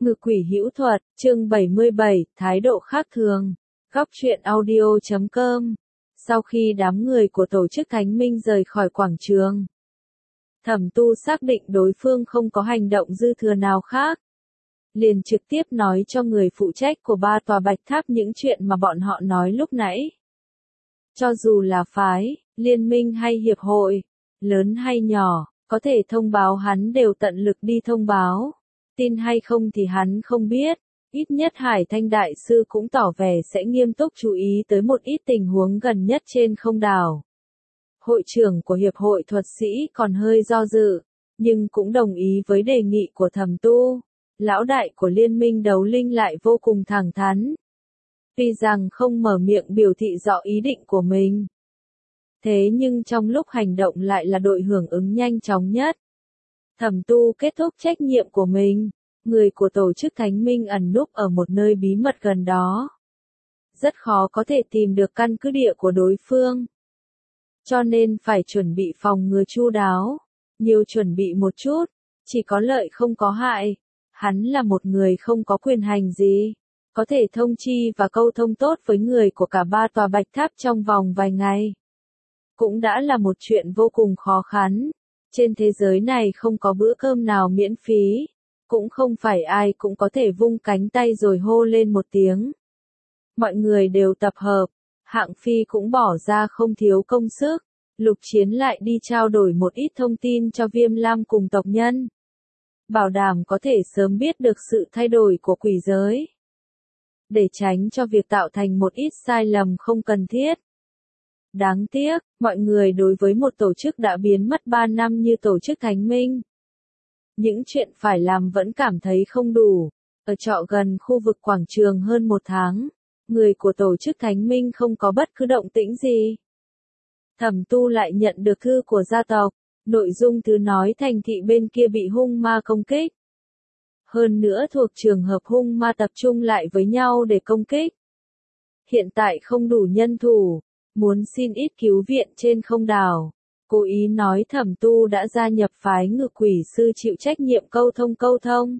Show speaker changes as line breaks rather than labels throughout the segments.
Ngự quỷ hữu thuật, chương 77, thái độ khác thường. Góc truyện audio.com. Sau khi đám người của tổ chức Thánh Minh rời khỏi quảng trường, Thẩm Tu xác định đối phương không có hành động dư thừa nào khác, liền trực tiếp nói cho người phụ trách của ba tòa bạch tháp những chuyện mà bọn họ nói lúc nãy. Cho dù là phái, liên minh hay hiệp hội, lớn hay nhỏ, có thể thông báo hắn đều tận lực đi thông báo. Tin hay không thì hắn không biết, ít nhất Hải Thanh Đại Sư cũng tỏ vẻ sẽ nghiêm túc chú ý tới một ít tình huống gần nhất trên không đảo. Hội trưởng của Hiệp hội thuật sĩ còn hơi do dự, nhưng cũng đồng ý với đề nghị của Thẩm Tu. Lão đại của Liên minh Đấu Linh lại vô cùng thẳng thắn. Tuy rằng không mở miệng biểu thị rõ ý định của mình, thế nhưng trong lúc hành động lại là đội hưởng ứng nhanh chóng nhất. Thẩm Tu kết thúc trách nhiệm của mình, người của tổ chức Thánh Minh ẩn núp ở một nơi bí mật gần đó. Rất khó có thể tìm được căn cứ địa của đối phương. Cho nên phải chuẩn bị phòng ngừa chu đáo, nhiều chuẩn bị một chút, chỉ có lợi không có hại. Hắn là một người không có quyền hành gì, có thể thông chi và câu thông tốt với người của cả ba tòa bạch tháp trong vòng vài ngày. Cũng đã là một chuyện vô cùng khó khăn. Trên thế giới này không có bữa cơm nào miễn phí, cũng không phải ai cũng có thể vung cánh tay rồi hô lên một tiếng. Mọi người đều tập hợp, Hạng Phi cũng bỏ ra không thiếu công sức, Lục Chiến lại đi trao đổi một ít thông tin cho Viêm Lam cùng tộc nhân. Bảo đảm có thể sớm biết được sự thay đổi của quỷ giới, để tránh cho việc tạo thành một ít sai lầm không cần thiết. Đáng tiếc, mọi người đối với một tổ chức đã biến mất 3 năm như tổ chức Thánh Minh, những chuyện phải làm vẫn cảm thấy không đủ. Ở trọ gần khu vực quảng trường hơn 1 tháng, người của tổ chức Thánh Minh không có bất cứ động tĩnh gì. Thẩm Tu lại nhận được thư của gia tộc, nội dung thư nói thành thị bên kia bị hung ma công kích. Hơn nữa thuộc trường hợp hung ma tập trung lại với nhau để công kích. Hiện tại không đủ nhân thủ, muốn xin ít cứu viện trên không đảo. Cố ý nói Thẩm Tu đã gia nhập phái Ngự Quỷ Sư chịu trách nhiệm câu thông.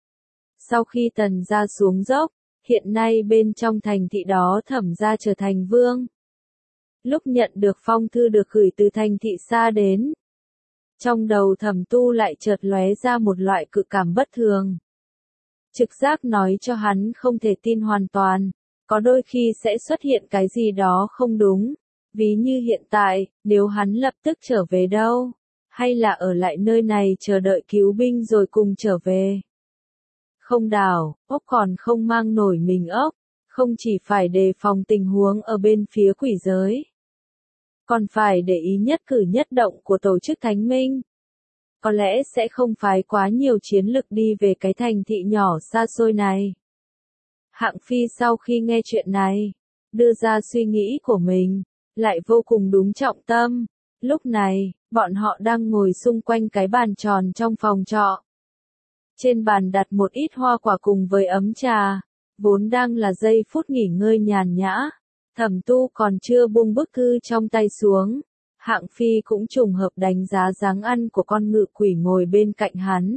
Sau khi Tần gia xuống dốc, hiện nay bên trong thành thị đó Thẩm gia trở thành vương. Lúc nhận được phong thư được gửi từ thành thị xa đến, trong đầu Thẩm Tu lại chợt lóe ra một loại cự cảm bất thường. Trực giác nói cho hắn không thể tin hoàn toàn, có đôi khi sẽ xuất hiện cái gì đó không đúng. Ví như hiện tại, nếu hắn lập tức trở về đâu, hay là ở lại nơi này chờ đợi cứu binh rồi cùng trở về. Không đảo, ốc còn không mang nổi mình ốc, không chỉ phải đề phòng tình huống ở bên phía quỷ giới, còn phải để ý nhất cử nhất động của tổ chức Thánh Minh. Có lẽ sẽ không phái quá nhiều chiến lực đi về cái thành thị nhỏ xa xôi này. Hạng Phi sau khi nghe chuyện này, đưa ra suy nghĩ của mình, lại vô cùng đúng trọng tâm. Lúc này, bọn họ đang ngồi xung quanh cái bàn tròn trong phòng trọ. Trên bàn đặt một ít hoa quả cùng với ấm trà, vốn đang là giây phút nghỉ ngơi nhàn nhã. Thẩm Tu còn chưa buông bức thư trong tay xuống. Hạng Phi cũng trùng hợp đánh giá dáng ăn của con ngự quỷ ngồi bên cạnh hắn.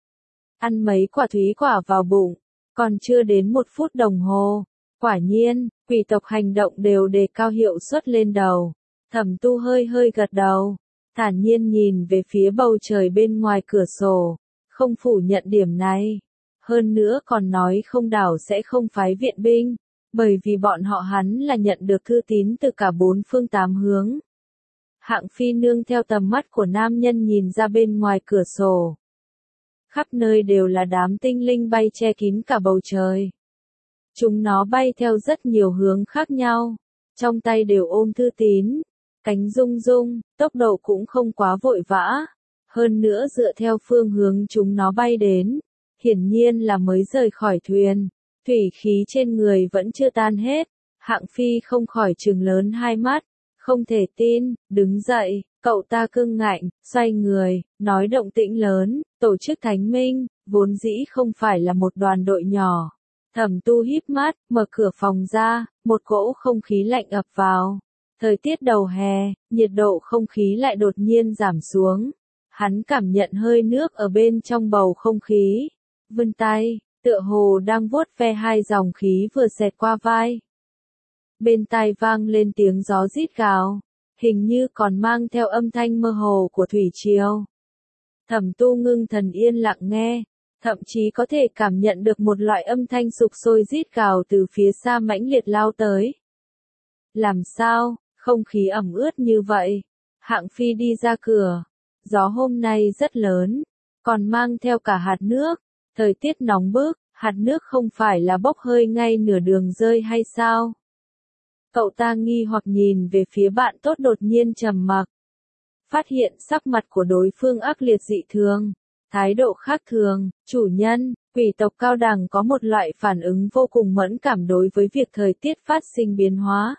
Ăn mấy quả thúy quả vào bụng, còn chưa đến 1 phút đồng hồ. Quả nhiên, quỷ tộc hành động đều đề cao hiệu suất lên đầu. Thẩm Tu hơi gật đầu, thản nhiên nhìn về phía bầu trời bên ngoài cửa sổ, không phủ nhận điểm này. Hơn nữa còn nói không đảo sẽ không phái viện binh, bởi vì bọn họ hắn là nhận được thư tín từ cả 4 phương 8 hướng. Hạng Phi nương theo tầm mắt của nam nhân nhìn ra bên ngoài cửa sổ. Khắp nơi đều là đám tinh linh bay che kín cả bầu trời. Chúng nó bay theo rất nhiều hướng khác nhau, trong tay đều ôm thư tín, cánh rung rung, tốc độ cũng không quá vội vã. Hơn nữa dựa theo phương hướng chúng nó bay đến, hiển nhiên là mới rời khỏi thuyền, thủy khí trên người vẫn chưa tan hết. Hạng Phi không khỏi trừng lớn hai mắt, không thể tin, đứng dậy, cậu ta cưng ngạnh, xoay người, nói động tĩnh lớn, tổ chức Thánh Minh, vốn dĩ không phải là một đoàn đội nhỏ. Thẩm Tu híp mắt, mở cửa phòng ra, một cỗ không khí lạnh ập vào. Thời tiết đầu hè, nhiệt độ không khí lại đột nhiên giảm xuống. Hắn cảm nhận hơi nước ở bên trong bầu không khí. Vươn tay, tựa hồ đang vuốt ve hai dòng khí vừa xẹt qua vai. Bên tai vang lên tiếng gió rít gào, hình như còn mang theo âm thanh mơ hồ của thủy triều. Thẩm Tu ngưng thần yên lặng nghe, thậm chí có thể cảm nhận được một loại âm thanh sục sôi rít gào từ phía xa mãnh liệt lao tới. Làm sao, không khí ẩm ướt như vậy? Hạng Phi đi ra cửa, gió hôm nay rất lớn, còn mang theo cả hạt nước, thời tiết nóng bức, hạt nước không phải là bốc hơi ngay nửa đường rơi hay sao? Cậu ta nghi hoặc nhìn về phía bạn tốt đột nhiên trầm mặc. Phát hiện sắc mặt của đối phương ác liệt dị thường, thái độ khác thường, chủ nhân, quỷ tộc cao đẳng có một loại phản ứng vô cùng mẫn cảm đối với việc thời tiết phát sinh biến hóa.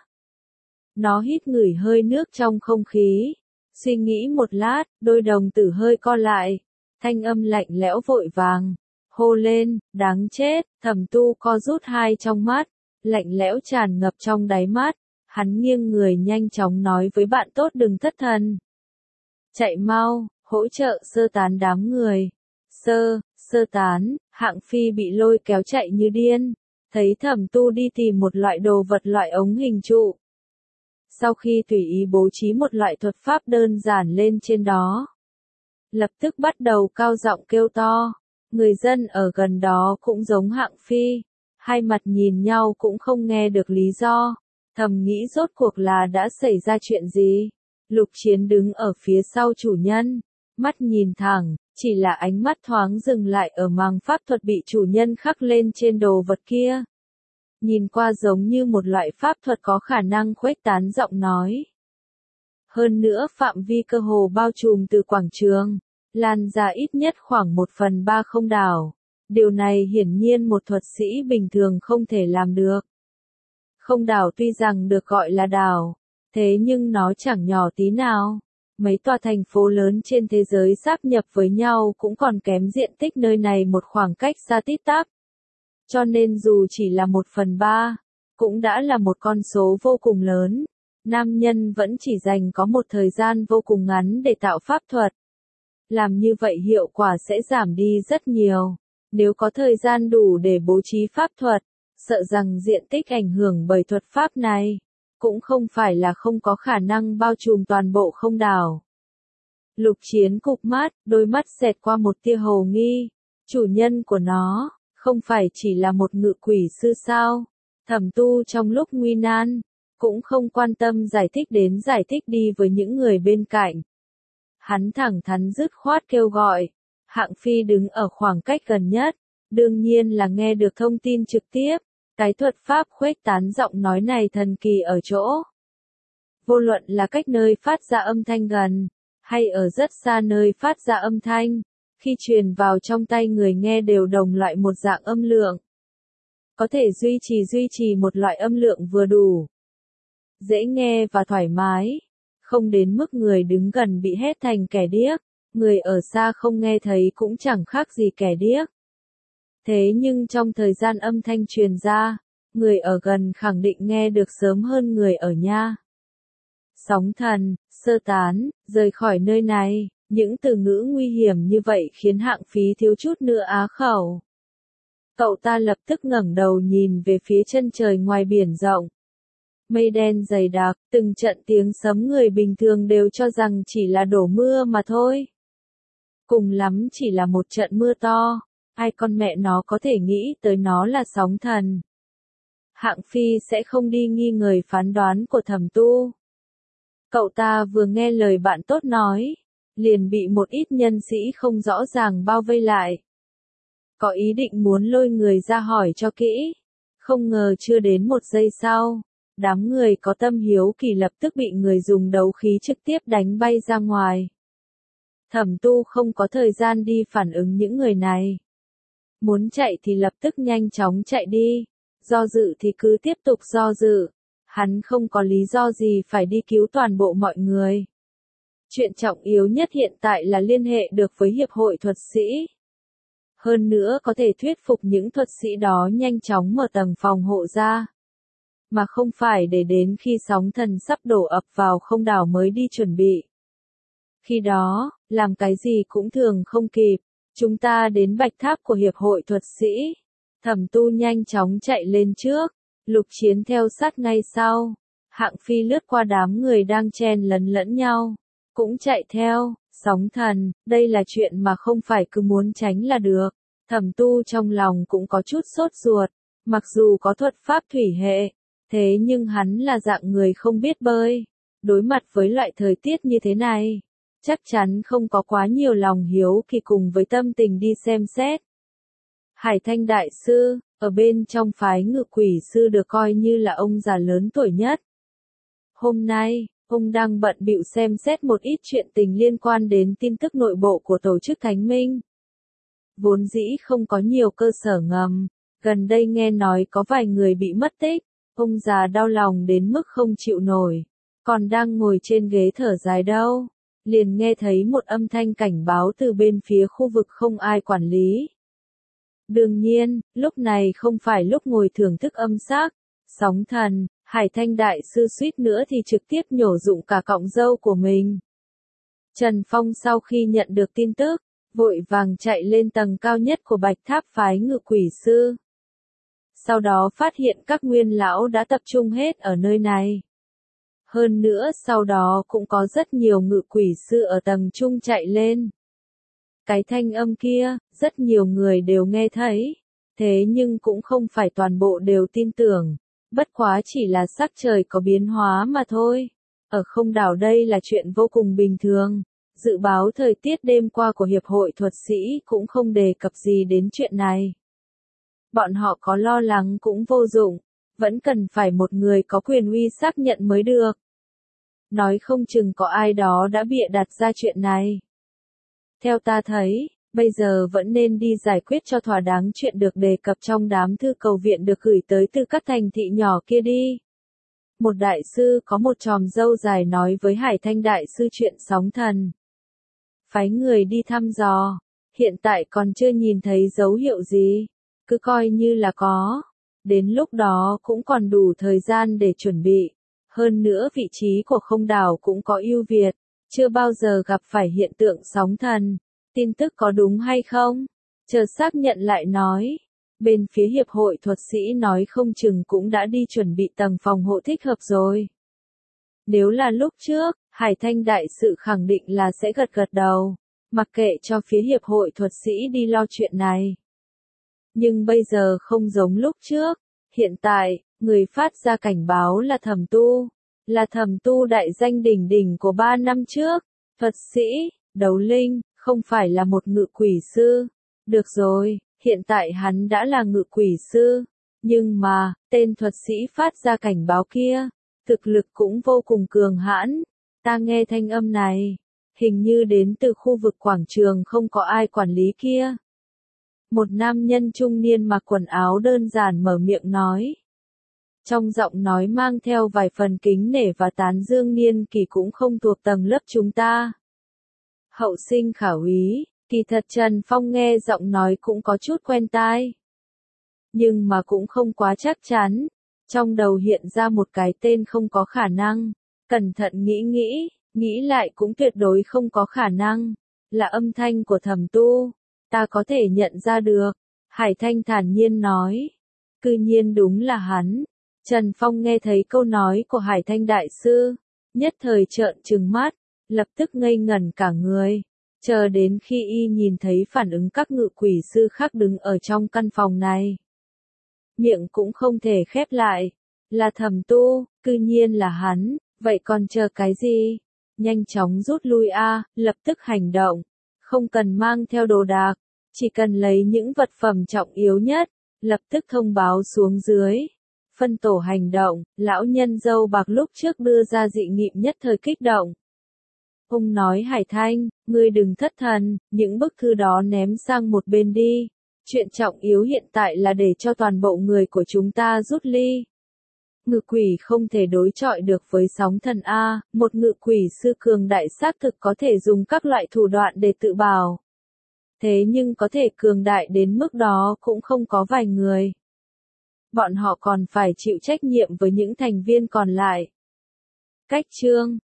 Nó hít ngửi hơi nước trong không khí, suy nghĩ một lát, đôi đồng tử hơi co lại, thanh âm lạnh lẽo vội vàng, hô lên, đáng chết, Thẩm Tu co rút hai trong mắt, lạnh lẽo tràn ngập trong đáy mắt, hắn nghiêng người nhanh chóng nói với bạn tốt đừng thất thần. Chạy mau, hỗ trợ sơ tán đám người. Sơ tán, Hạng Phi bị lôi kéo chạy như điên, thấy Thẩm Tu đi tìm một loại đồ vật loại ống hình trụ. Sau khi tùy ý bố trí một loại thuật pháp đơn giản lên trên đó, lập tức bắt đầu cao giọng kêu to. Người dân ở gần đó cũng giống Hạng Phi, hai mặt nhìn nhau cũng không nghe được lý do, thầm nghĩ rốt cuộc là đã xảy ra chuyện gì. Lục Chiến đứng ở phía sau chủ nhân, mắt nhìn thẳng, chỉ là ánh mắt thoáng dừng lại ở màng pháp thuật bị chủ nhân khắc lên trên đồ vật kia. Nhìn qua giống như một loại pháp thuật có khả năng khuếch tán giọng nói. Hơn nữa phạm vi cơ hồ bao trùm từ quảng trường, lan ra ít nhất khoảng 1/3 không đảo. Điều này hiển nhiên một thuật sĩ bình thường không thể làm được. Không đảo tuy rằng được gọi là đảo, thế nhưng nó chẳng nhỏ tí nào. Mấy tòa thành phố lớn trên thế giới sáp nhập với nhau cũng còn kém diện tích nơi này một khoảng cách xa tít tắp. Cho nên dù chỉ là 1/3, cũng đã là một con số vô cùng lớn. Nam nhân vẫn chỉ dành có một thời gian vô cùng ngắn để tạo pháp thuật. Làm như vậy hiệu quả sẽ giảm đi rất nhiều. Nếu có thời gian đủ để bố trí pháp thuật, sợ rằng diện tích ảnh hưởng bởi thuật pháp này, cũng không phải là không có khả năng bao trùm toàn bộ không đảo. Lục Chiến cụp mắt, đôi mắt xẹt qua một tia hồ nghi. Chủ nhân của nó, không phải chỉ là một ngự quỷ sư sao? Thẩm Tu trong lúc nguy nan, cũng không quan tâm giải thích đi với những người bên cạnh. Hắn thẳng thắn dứt khoát kêu gọi. Hạng Phi đứng ở khoảng cách gần nhất, đương nhiên là nghe được thông tin trực tiếp. Cái thuật pháp khuếch tán giọng nói này thần kỳ ở chỗ. Vô luận là cách nơi phát ra âm thanh gần, hay ở rất xa nơi phát ra âm thanh, khi truyền vào trong tay người nghe đều đồng loại một dạng âm lượng. Có thể duy trì một loại âm lượng vừa đủ. Dễ nghe và thoải mái, không đến mức người đứng gần bị hét thành kẻ điếc, người ở xa không nghe thấy cũng chẳng khác gì kẻ điếc. Thế nhưng trong thời gian âm thanh truyền ra, người ở gần khẳng định nghe được sớm hơn người ở nha. Sóng thần, sơ tán, rời khỏi nơi này, những từ ngữ nguy hiểm như vậy khiến Hạng Phí thiếu chút nữa á khẩu. Cậu ta lập tức ngẩng đầu nhìn về phía chân trời ngoài biển rộng. Mây đen dày đặc, từng trận tiếng sấm người bình thường đều cho rằng chỉ là đổ mưa mà thôi. Cùng lắm chỉ là một trận mưa to, ai con mẹ nó có thể nghĩ tới nó là sóng thần. Hạng Phi sẽ không đi nghi ngờ phán đoán của Thẩm Tu. Cậu ta vừa nghe lời bạn tốt nói, liền bị một ít nhân sĩ không rõ ràng bao vây lại. Có ý định muốn lôi người ra hỏi cho kỹ. Không ngờ chưa đến một giây sau, đám người có tâm hiếu kỳ lập tức bị người dùng đấu khí trực tiếp đánh bay ra ngoài. Thẩm Tu không có thời gian đi phản ứng những người này. Muốn chạy thì lập tức nhanh chóng chạy đi, do dự thì cứ tiếp tục do dự. Hắn không có lý do gì phải đi cứu toàn bộ mọi người. Chuyện trọng yếu nhất hiện tại là liên hệ được với hiệp hội thuật sĩ. Hơn nữa có thể thuyết phục những thuật sĩ đó nhanh chóng mở tầng phòng hộ ra. Mà không phải để đến khi sóng thần sắp đổ ập vào không đảo mới đi chuẩn bị. Khi đó, làm cái gì cũng thường không kịp. Chúng ta đến bạch tháp của hiệp hội thuật sĩ. Thẩm Tu nhanh chóng chạy lên trước, Lục Chiến theo sát ngay sau. Hạng Phi lướt qua đám người đang chen lấn lẫn nhau, cũng chạy theo. Sóng thần, đây là chuyện mà không phải cứ muốn tránh là được. Thẩm Tu trong lòng cũng có chút sốt ruột, mặc dù có thuật pháp thủy hệ, thế nhưng hắn là dạng người không biết bơi. Đối mặt với loại thời tiết như thế này, chắc chắn không có quá nhiều lòng hiếu kỳ cùng với tâm tình đi xem xét. Hải Thanh Đại Sư, ở bên trong phái Ngự Quỷ Sư được coi như là ông già lớn tuổi nhất. Hôm nay, ông đang bận bịu xem xét một ít chuyện tình liên quan đến tin tức nội bộ của tổ chức Thánh Minh. Vốn dĩ không có nhiều cơ sở ngầm, gần đây nghe nói có vài người bị mất tích, ông già đau lòng đến mức không chịu nổi, còn đang ngồi trên ghế thở dài đâu, liền nghe thấy một âm thanh cảnh báo từ bên phía khu vực không ai quản lý. Đương nhiên, lúc này không phải lúc ngồi thưởng thức âm sắc, sóng thần, Hải Thanh Đại Sư suýt nữa thì trực tiếp nhổ rụng cả cọng râu của mình. Trần Phong sau khi nhận được tin tức, vội vàng chạy lên tầng cao nhất của Bạch Tháp phái Ngự Quỷ Sư. Sau đó phát hiện các nguyên lão đã tập trung hết ở nơi này. Hơn nữa sau đó cũng có rất nhiều Ngự Quỷ Sư ở tầng trung chạy lên. Cái thanh âm kia, rất nhiều người đều nghe thấy, thế nhưng cũng không phải toàn bộ đều tin tưởng, bất quá chỉ là sắc trời có biến hóa mà thôi. Ở không đảo đây là chuyện vô cùng bình thường, dự báo thời tiết đêm qua của Hiệp hội Thuật sĩ cũng không đề cập gì đến chuyện này. Bọn họ có lo lắng cũng vô dụng, vẫn cần phải một người có quyền uy xác nhận mới được. Nói không chừng có ai đó đã bịa đặt ra chuyện này. Theo ta thấy, bây giờ vẫn nên đi giải quyết cho thỏa đáng chuyện được đề cập trong đám thư cầu viện được gửi tới từ các thành thị nhỏ kia đi. Một đại sư có một chòm râu dài nói với Hải Thanh Đại Sư chuyện sóng thần. Phái người đi thăm dò, hiện tại còn chưa nhìn thấy dấu hiệu gì, cứ coi như là có. Đến lúc đó cũng còn đủ thời gian để chuẩn bị. Hơn nữa vị trí của không đảo cũng có ưu việt. Chưa bao giờ gặp phải hiện tượng sóng thần, tin tức có đúng hay không? Chờ xác nhận lại nói. Bên phía Hiệp hội Thuật sĩ nói không chừng cũng đã đi chuẩn bị tầng phòng hộ thích hợp rồi. Nếu là lúc trước, Hải Thanh Đại Sự khẳng định là sẽ gật gật đầu, mặc kệ cho phía Hiệp hội Thuật sĩ đi lo chuyện này. Nhưng bây giờ không giống lúc trước, hiện tại, người phát ra cảnh báo là Thẩm Tu. Là Thẩm Tu đại danh đỉnh đỉnh của 3 năm trước, thuật sĩ, đấu linh, không phải là một ngự quỷ sư. Được rồi, hiện tại hắn đã là ngự quỷ sư, nhưng mà, tên thuật sĩ phát ra cảnh báo kia, thực lực cũng vô cùng cường hãn. Ta nghe thanh âm này, hình như đến từ khu vực quảng trường không có ai quản lý kia. Một nam nhân trung niên mặc quần áo đơn giản mở miệng nói. Trong giọng nói mang theo vài phần kính nể và tán dương niên kỳ cũng không thuộc tầng lớp chúng ta. Hậu sinh khả úy, kỳ thật Trần Phong nghe giọng nói cũng có chút quen tai. Nhưng mà cũng không quá chắc chắn. Trong đầu hiện ra một cái tên không có khả năng. Cẩn thận nghĩ lại cũng tuyệt đối không có khả năng. Là âm thanh của Thẩm Tu. Ta có thể nhận ra được. Hải Thanh thản nhiên nói. Cư nhiên đúng là hắn. Trần Phong nghe thấy câu nói của Hải Thanh Đại Sư, nhất thời trợn trừng mắt, lập tức ngây ngẩn cả người, chờ đến khi y nhìn thấy phản ứng các ngự quỷ sư khác đứng ở trong căn phòng này. Miệng cũng không thể khép lại, là Thẩm Tu, cư nhiên là hắn, vậy còn chờ cái gì? Nhanh chóng rút lui a, lập tức hành động, không cần mang theo đồ đạc, chỉ cần lấy những vật phẩm trọng yếu nhất, lập tức thông báo xuống dưới. Phân tổ hành động, lão nhân dâu bạc lúc trước đưa ra dị nghị nhất thời kích động. Ông nói Hải Thanh, ngươi đừng thất thần, những bức thư đó ném sang một bên đi. Chuyện trọng yếu hiện tại là để cho toàn bộ người của chúng ta rút ly. Ngự quỷ không thể đối chọi được với sóng thần A, một ngự quỷ sư cường đại xác thực có thể dùng các loại thủ đoạn để tự bảo. Thế nhưng có thể cường đại đến mức đó cũng không có vài người. Bọn họ còn phải chịu trách nhiệm với những thành viên còn lại. Cách chương